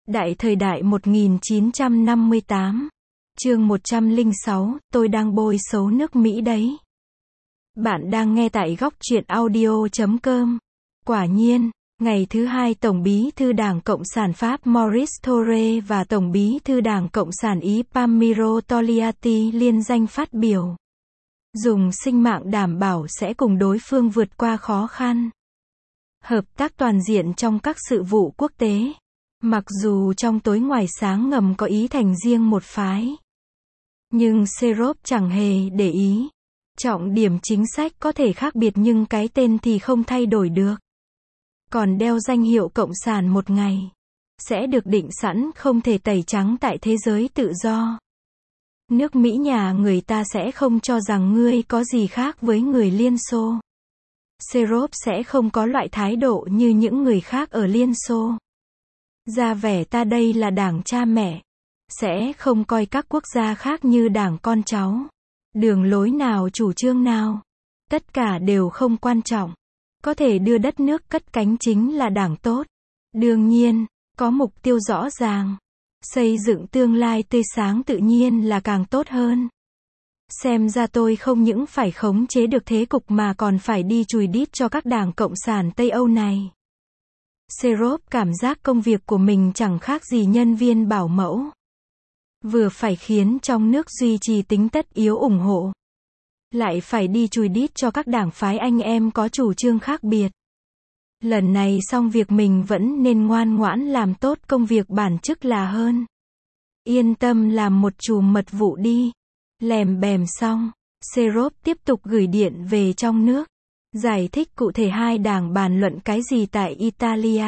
Đại thời đại 1958. Chương 106, tôi đang bôi xấu nước Mỹ đấy. Bạn đang nghe tại góc truyện audio.com. Quả nhiên, ngày thứ hai Tổng bí thư Đảng Cộng sản Pháp Maurice Thorez và Tổng bí thư Đảng Cộng sản Ý Palmiro Togliatti liên danh phát biểu. Dùng sinh mạng đảm bảo sẽ cùng đối phương vượt qua khó khăn. Hợp tác toàn diện trong các sự vụ quốc tế. Mặc dù trong tối ngoài sáng ngầm có ý thành riêng một phái. Nhưng Serop chẳng hề để ý. Trọng điểm chính sách có thể khác biệt nhưng cái tên thì không thay đổi được. Còn đeo danh hiệu Cộng sản một ngày. Sẽ được định sẵn không thể tẩy trắng tại thế giới tự do. Nước Mỹ nhà người ta sẽ không cho rằng ngươi có gì khác với người Liên Xô. Serop sẽ không có loại thái độ như những người khác ở Liên Xô. Ra vẻ ta đây là đảng cha mẹ. Sẽ không coi các quốc gia khác như đảng con cháu. Đường lối nào chủ trương nào. Tất cả đều không quan trọng. Có thể đưa đất nước cất cánh chính là đảng tốt. Đương nhiên, có mục tiêu rõ ràng. Xây dựng tương lai tươi sáng tự nhiên là càng tốt hơn. Xem ra tôi không những phải khống chế được thế cục mà còn phải đi chùi đít cho các đảng Cộng sản Tây Âu này. Serop cảm giác công việc của mình chẳng khác gì nhân viên bảo mẫu. Vừa phải khiến trong nước duy trì tính tất yếu ủng hộ. Lại phải đi chùi đít cho các đảng phái anh em có chủ trương khác biệt. Lần này xong việc mình vẫn nên ngoan ngoãn làm tốt công việc bản chức là hơn. Yên tâm làm một chùm mật vụ đi. Lèm bèm xong, Serop tiếp tục gửi điện về trong nước. Giải thích cụ thể hai đảng bàn luận cái gì tại Italia.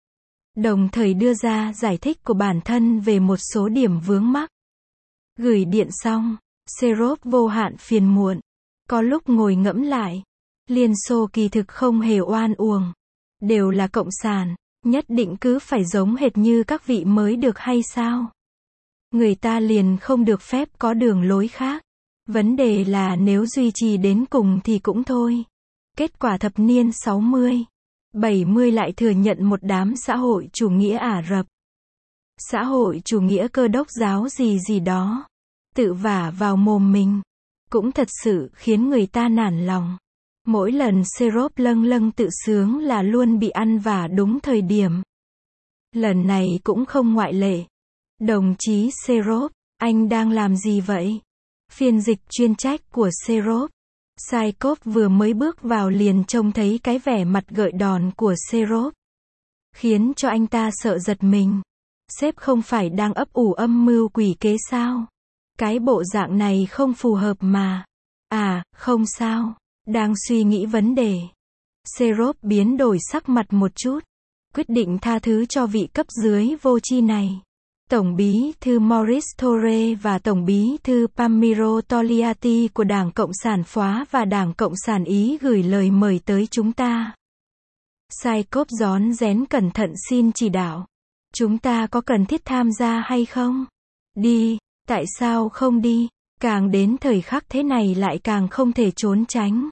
Đồng thời đưa ra giải thích của bản thân về một số điểm vướng mắc. Gửi điện xong, Serop vô hạn phiền muộn. Có lúc ngồi ngẫm lại. Liên Xô kỳ thực không hề oan uổng. Đều là cộng sản, nhất định cứ phải giống hệt như các vị mới được hay sao? Người ta liền không được phép có đường lối khác. Vấn đề là nếu duy trì đến cùng thì cũng thôi. Kết quả thập niên 60, 70 lại thừa nhận một đám xã hội chủ nghĩa Ả Rập. Xã hội chủ nghĩa cơ đốc giáo gì gì đó. Tự vả vào mồm mình. Cũng thật sự khiến người ta nản lòng. Mỗi lần Serop lâng lâng tự sướng là luôn bị ăn vả đúng thời điểm. Lần này cũng không ngoại lệ. Đồng chí Serop, anh đang làm gì vậy? Phiên dịch chuyên trách của Serop. Saikov vừa mới bước vào liền trông thấy cái vẻ mặt gợi đòn của Serop. Khiến cho anh ta sợ giật mình. Sếp không phải đang ấp ủ âm mưu quỷ kế sao? Cái bộ dạng này không phù hợp mà. À, không sao. Đang suy nghĩ vấn đề. Serop biến đổi sắc mặt một chút. Quyết định tha thứ cho vị cấp dưới vô tri này. Tổng bí thư Maurice Thorez và Tổng bí thư Palmiro Togliatti của Đảng Cộng sản Pháp và Đảng Cộng sản Ý gửi lời mời tới chúng ta. Saikov rón rén cẩn thận xin chỉ đạo. Chúng ta có cần thiết tham gia hay không? Đi, tại sao không đi? Càng đến thời khắc thế này lại càng không thể trốn tránh.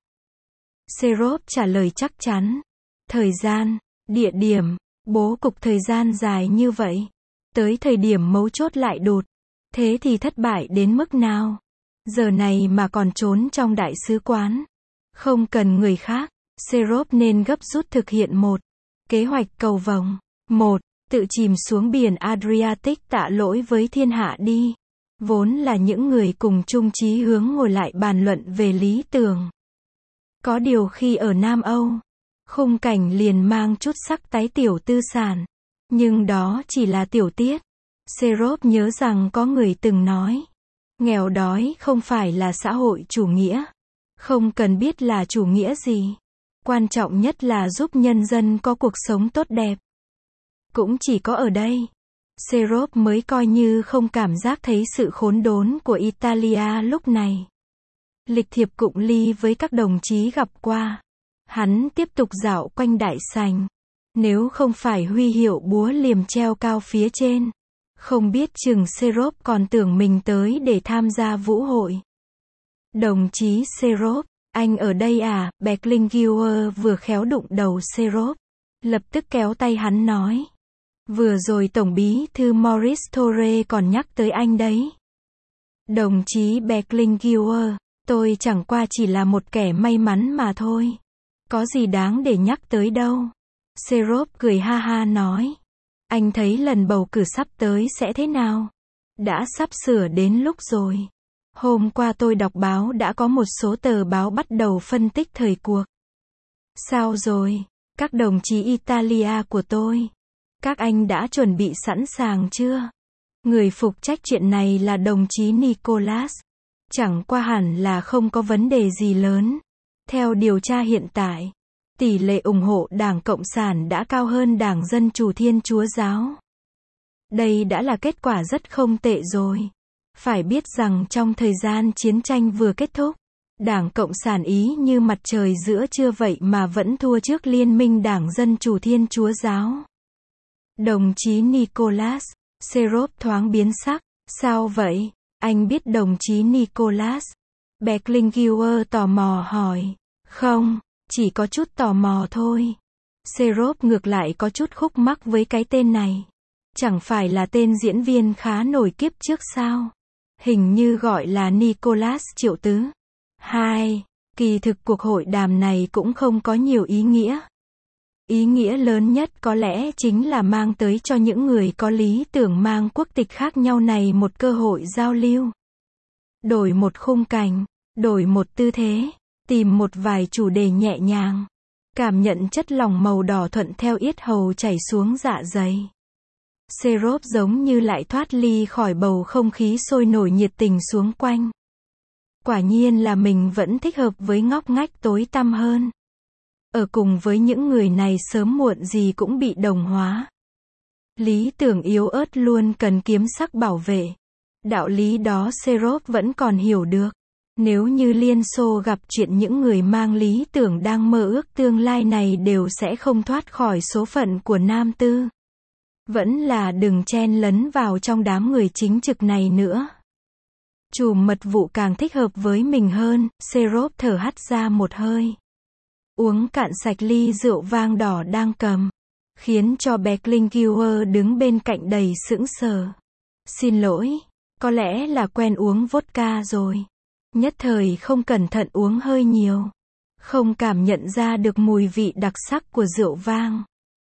Serop trả lời chắc chắn. Thời gian, địa điểm, bố cục thời gian dài như vậy. Tới thời điểm mấu chốt lại đột. Thế thì thất bại đến mức nào? Giờ này mà còn trốn trong đại sứ quán. Không cần người khác. Serop nên gấp rút thực hiện một kế hoạch cầu vồng. Một, tự chìm xuống biển Adriatic tạ lỗi với thiên hạ đi. Vốn là những người cùng chung chí hướng ngồi lại bàn luận về lý tưởng. Có điều khi ở Nam Âu, khung cảnh liền mang chút sắc tái tiểu tư sản. Nhưng đó chỉ là tiểu tiết. Serop nhớ rằng có người từng nói. Nghèo đói không phải là xã hội chủ nghĩa. Không cần biết là chủ nghĩa gì. Quan trọng nhất là giúp nhân dân có cuộc sống tốt đẹp. Cũng chỉ có ở đây. Serop mới coi như không cảm giác thấy sự khốn đốn của Italia lúc này. Lịch thiệp cụng ly với các đồng chí gặp qua. Hắn tiếp tục dạo quanh đại sảnh. Nếu không phải huy hiệu búa liềm treo cao phía trên. Không biết chừng Serop còn tưởng mình tới để tham gia vũ hội. Đồng chí Serop, anh ở đây à? Berlinguer vừa khéo đụng đầu Serop. Lập tức kéo tay hắn nói. Vừa rồi Tổng bí thư Maurice Thoré còn nhắc tới anh đấy. Đồng chí Berlinguer, tôi chẳng qua chỉ là một kẻ may mắn mà thôi. Có gì đáng để nhắc tới đâu. Serov cười ha ha nói. Anh thấy lần bầu cử sắp tới sẽ thế nào? Đã sắp sửa đến lúc rồi. Hôm qua tôi đọc báo đã có một số tờ báo bắt đầu phân tích thời cuộc. Sao rồi, các đồng chí Italia của tôi? Các anh đã chuẩn bị sẵn sàng chưa? Người phụ trách chuyện này là đồng chí Nicholas. Chẳng qua hẳn là không có vấn đề gì lớn. Theo điều tra hiện tại, tỷ lệ ủng hộ Đảng Cộng sản đã cao hơn Đảng Dân Chủ Thiên Chúa Giáo. Đây đã là kết quả rất không tệ rồi. Phải biết rằng trong thời gian chiến tranh vừa kết thúc, Đảng Cộng sản Ý như mặt trời giữa trưa vậy mà vẫn thua trước Liên minh Đảng Dân Chủ Thiên Chúa Giáo. Đồng chí Nicholas, Serov thoáng biến sắc. Sao vậy? Anh biết đồng chí Nicholas? Berlinguer tò mò hỏi. Không, chỉ có chút tò mò thôi. Serov ngược lại có chút khúc mắc với cái tên này. Chẳng phải là tên diễn viên khá nổi kiếp trước sao? Hình như gọi là Nicholas Triệu Tứ. Kỳ thực cuộc hội đàm này cũng không có nhiều ý nghĩa. Ý nghĩa lớn nhất có lẽ chính là mang tới cho những người có lý tưởng mang quốc tịch khác nhau này một cơ hội giao lưu. Đổi một khung cảnh, đổi một tư thế, tìm một vài chủ đề nhẹ nhàng. Cảm nhận chất lỏng màu đỏ thuận theo yết hầu chảy xuống dạ dày. Serov giống như lại thoát ly khỏi bầu không khí sôi nổi nhiệt tình xuống quanh. Quả nhiên là mình vẫn thích hợp với ngóc ngách tối tăm hơn. Ở cùng với những người này sớm muộn gì cũng bị đồng hóa. Lý tưởng yếu ớt luôn cần kiếm sắc bảo vệ. Đạo lý đó Serov vẫn còn hiểu được. Nếu như Liên Xô gặp chuyện những người mang lý tưởng đang mơ ước tương lai này đều sẽ không thoát khỏi số phận của Nam Tư. Vẫn là đừng chen lấn vào trong đám người chính trực này nữa. Chùm mật vụ càng thích hợp với mình hơn, Serov thở hắt ra một hơi. Uống cạn sạch ly rượu vang đỏ đang cầm. Khiến cho Berlinguer đứng bên cạnh đầy sững sờ. Xin lỗi, có lẽ là quen uống vodka rồi. Nhất thời không cẩn thận uống hơi nhiều. Không cảm nhận ra được mùi vị đặc sắc của rượu vang.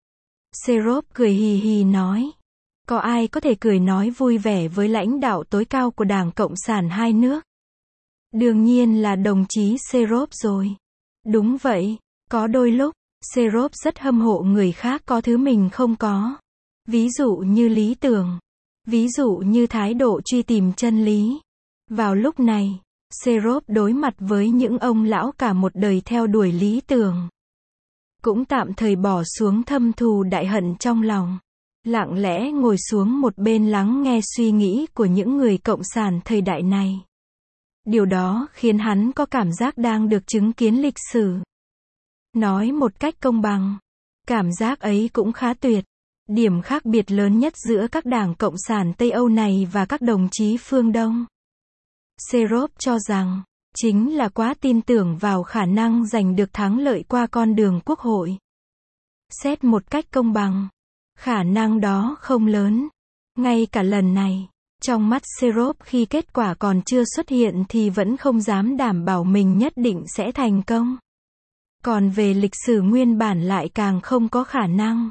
Serov cười hì hì nói. Có ai có thể cười nói vui vẻ với lãnh đạo tối cao của Đảng Cộng sản hai nước? Đương nhiên là đồng chí Serov rồi. Đúng vậy, có đôi lúc, Serov rất hâm mộ người khác có thứ mình không có. Ví dụ như lý tưởng. Ví dụ như thái độ truy tìm chân lý. Vào lúc này, Serov đối mặt với những ông lão cả một đời theo đuổi lý tưởng. Cũng tạm thời bỏ xuống thâm thù đại hận trong lòng. Lặng lẽ ngồi xuống một bên lắng nghe suy nghĩ của những người cộng sản thời đại này. Điều đó khiến hắn có cảm giác đang được chứng kiến lịch sử. Nói một cách công bằng, cảm giác ấy cũng khá tuyệt. Điểm khác biệt lớn nhất giữa các đảng Cộng sản Tây Âu này và các đồng chí phương Đông. Serov cho rằng, chính là quá tin tưởng vào khả năng giành được thắng lợi qua con đường quốc hội. Xét một cách công bằng, khả năng đó không lớn. Ngay cả lần này, trong mắt Serov khi kết quả còn chưa xuất hiện thì vẫn không dám đảm bảo mình nhất định sẽ thành công. Còn về lịch sử nguyên bản lại càng không có khả năng.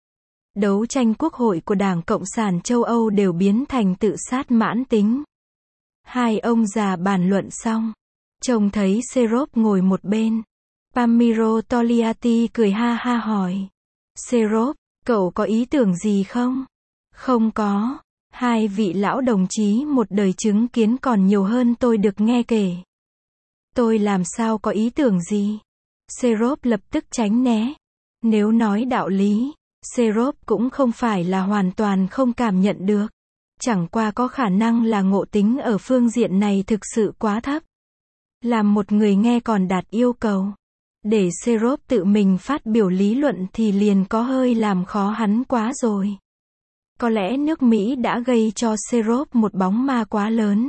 Đấu tranh quốc hội của Đảng Cộng sản châu Âu đều biến thành tự sát mãn tính. Hai ông già bàn luận xong, trông thấy Serov ngồi một bên. Palmiro Togliatti cười ha ha hỏi. Serov, cậu có ý tưởng gì không? Không có. Hai vị lão đồng chí một đời chứng kiến còn nhiều hơn tôi được nghe kể. Tôi làm sao có ý tưởng gì? Serov lập tức tránh né. Nếu nói đạo lý, Serov cũng không phải là hoàn toàn không cảm nhận được. Chẳng qua có khả năng là ngộ tính ở phương diện này thực sự quá thấp. Làm một người nghe còn đạt yêu cầu. Để Serov tự mình phát biểu lý luận thì liền có hơi làm khó hắn quá rồi. Có lẽ nước Mỹ đã gây cho Serov một bóng ma quá lớn.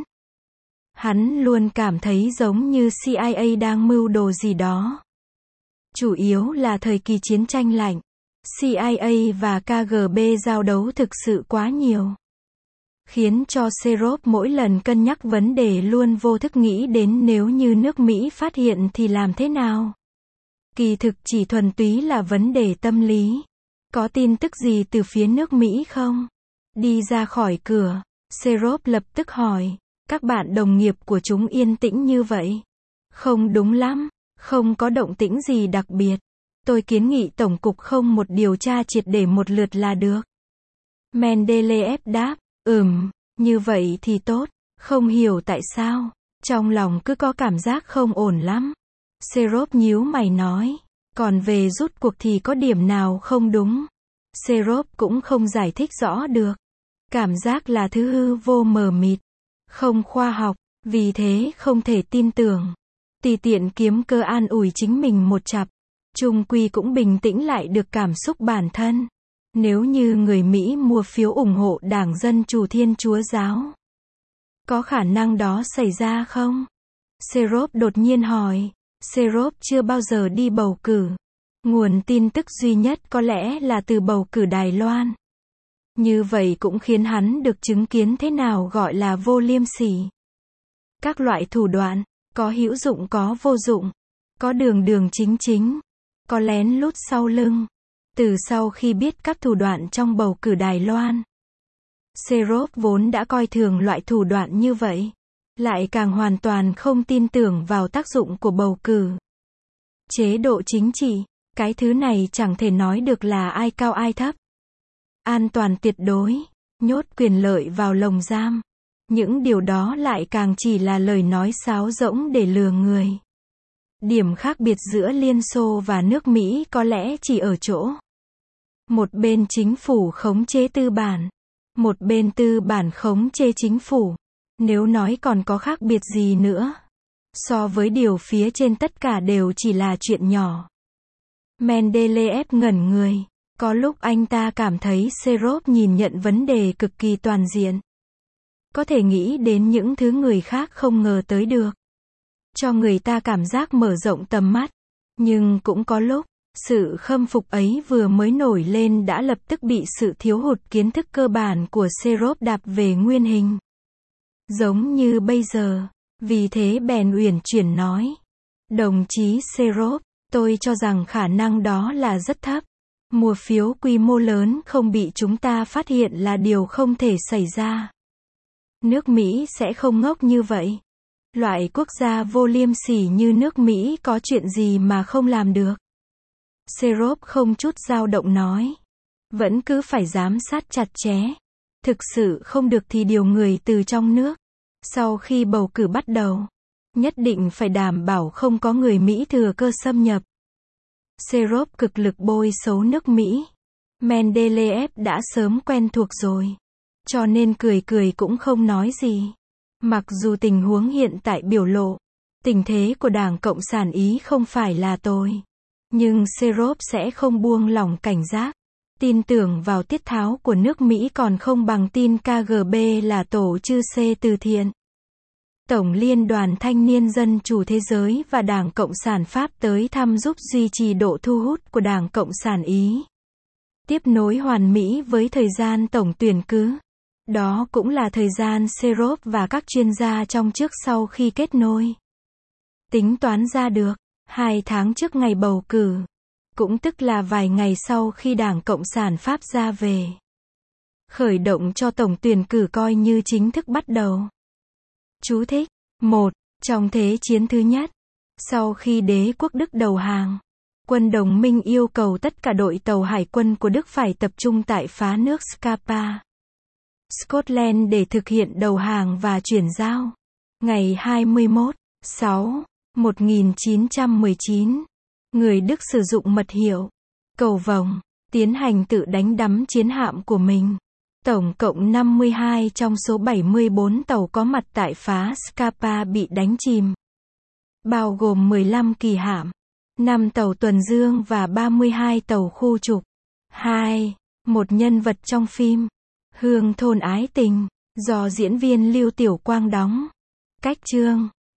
Hắn luôn cảm thấy giống như CIA đang mưu đồ gì đó. Chủ yếu là thời kỳ chiến tranh lạnh, CIA và KGB giao đấu thực sự quá nhiều. Khiến cho Serov mỗi lần cân nhắc vấn đề luôn vô thức nghĩ đến nếu như nước Mỹ phát hiện thì làm thế nào. Kỳ thực chỉ thuần túy là vấn đề tâm lý. Có tin tức gì từ phía nước Mỹ không? Đi ra khỏi cửa, Serov lập tức hỏi, các bạn đồng nghiệp của chúng yên tĩnh như vậy. Không đúng lắm, không có động tĩnh gì đặc biệt. Tôi kiến nghị Tổng cục không một điều tra triệt để một lượt là được. Mendeleev đáp, như vậy thì tốt, không hiểu tại sao, trong lòng cứ có cảm giác không ổn lắm. Serov nhíu mày nói, còn về rút cuộc thì có điểm nào không đúng? Serov cũng không giải thích rõ được. Cảm giác là thứ hư vô mờ mịt, không khoa học, vì thế không thể tin tưởng. Tùy tiện kiếm cơ an ủi chính mình một chặp, chung quy cũng bình tĩnh lại được cảm xúc bản thân. Nếu như người Mỹ mua phiếu ủng hộ Đảng Dân Chủ Thiên Chúa Giáo, có khả năng đó xảy ra không? Serov đột nhiên hỏi. Serov chưa bao giờ đi bầu cử. Nguồn tin tức duy nhất có lẽ là từ bầu cử Đài Loan. Như vậy cũng khiến hắn được chứng kiến thế nào gọi là vô liêm sỉ. Các loại thủ đoạn, có hữu dụng có vô dụng, có đường đường chính chính, có lén lút sau lưng. Từ sau khi biết các thủ đoạn trong bầu cử Đài Loan, Serov vốn đã coi thường loại thủ đoạn như vậy, lại càng hoàn toàn không tin tưởng vào tác dụng của bầu cử. Chế độ chính trị, cái thứ này chẳng thể nói được là ai cao ai thấp. An toàn tuyệt đối, nhốt quyền lợi vào lồng giam. Những điều đó lại càng chỉ là lời nói sáo rỗng để lừa người. Điểm khác biệt giữa Liên Xô và nước Mỹ có lẽ chỉ ở chỗ. Một bên chính phủ khống chế tư bản, một bên tư bản khống chế chính phủ. Nếu nói còn có khác biệt gì nữa, so với điều phía trên tất cả đều chỉ là chuyện nhỏ. Mendeleev ngẩn người. Có lúc anh ta cảm thấy Serov nhìn nhận vấn đề cực kỳ toàn diện. Có thể nghĩ đến những thứ người khác không ngờ tới được. Cho người ta cảm giác mở rộng tầm mắt. Nhưng cũng có lúc, sự khâm phục ấy vừa mới nổi lên đã lập tức bị sự thiếu hụt kiến thức cơ bản của Serov đạp về nguyên hình. Giống như bây giờ. Vì thế bèn uyển chuyển nói. Đồng chí Serov, tôi cho rằng khả năng đó là rất thấp. Mua phiếu quy mô lớn không bị chúng ta phát hiện là điều không thể xảy ra. Nước Mỹ sẽ không ngốc như vậy. Loại quốc gia vô liêm sỉ như nước Mỹ có chuyện gì mà không làm được. Serov không chút dao động nói. Vẫn cứ phải giám sát chặt chẽ. Thực sự không được thì điều người từ trong nước. Sau khi bầu cử bắt đầu, nhất định phải đảm bảo không có người Mỹ thừa cơ xâm nhập. Serov cực lực bôi xấu nước Mỹ. Mendeleev đã sớm quen thuộc rồi. Cho nên cười cười cũng không nói gì. Mặc dù tình huống hiện tại biểu lộ, tình thế của Đảng Cộng sản Ý không phải là tồi. Nhưng Serov sẽ không buông lỏng cảnh giác. Tin tưởng vào tiết tháo của nước Mỹ còn không bằng tin KGB là tổ chư C từ thiện. Tổng Liên đoàn Thanh niên Dân chủ Thế giới và Đảng Cộng sản Pháp tới thăm giúp duy trì độ thu hút của Đảng Cộng sản Ý. Tiếp nối hoàn mỹ với thời gian tổng tuyển cử. Đó cũng là thời gian Serov và các chuyên gia trong trước sau khi kết nối. Tính toán ra được, 2 tháng trước ngày bầu cử. Cũng tức là vài ngày sau khi Đảng Cộng sản Pháp ra về. Khởi động cho tổng tuyển cử coi như chính thức bắt đầu. Chú thích. 1. Trong Thế chiến thứ nhất, sau khi đế quốc Đức đầu hàng, quân đồng minh yêu cầu tất cả đội tàu hải quân của Đức phải tập trung tại phá nước Scapa, Scotland để thực hiện đầu hàng và chuyển giao. Ngày 21/6/1919, người Đức sử dụng mật hiệu cầu vồng, tiến hành tự đánh đắm chiến hạm của mình. Tổng cộng 52 trong số 74 tàu có mặt tại phá Scapa bị đánh chìm. Bao gồm 15 kỳ hạm, 5 tàu tuần dương và 32 tàu khu trục. 2. Một nhân vật trong phim Hương thôn ái tình, do diễn viên Lưu Tiểu Quang đóng. Cách chương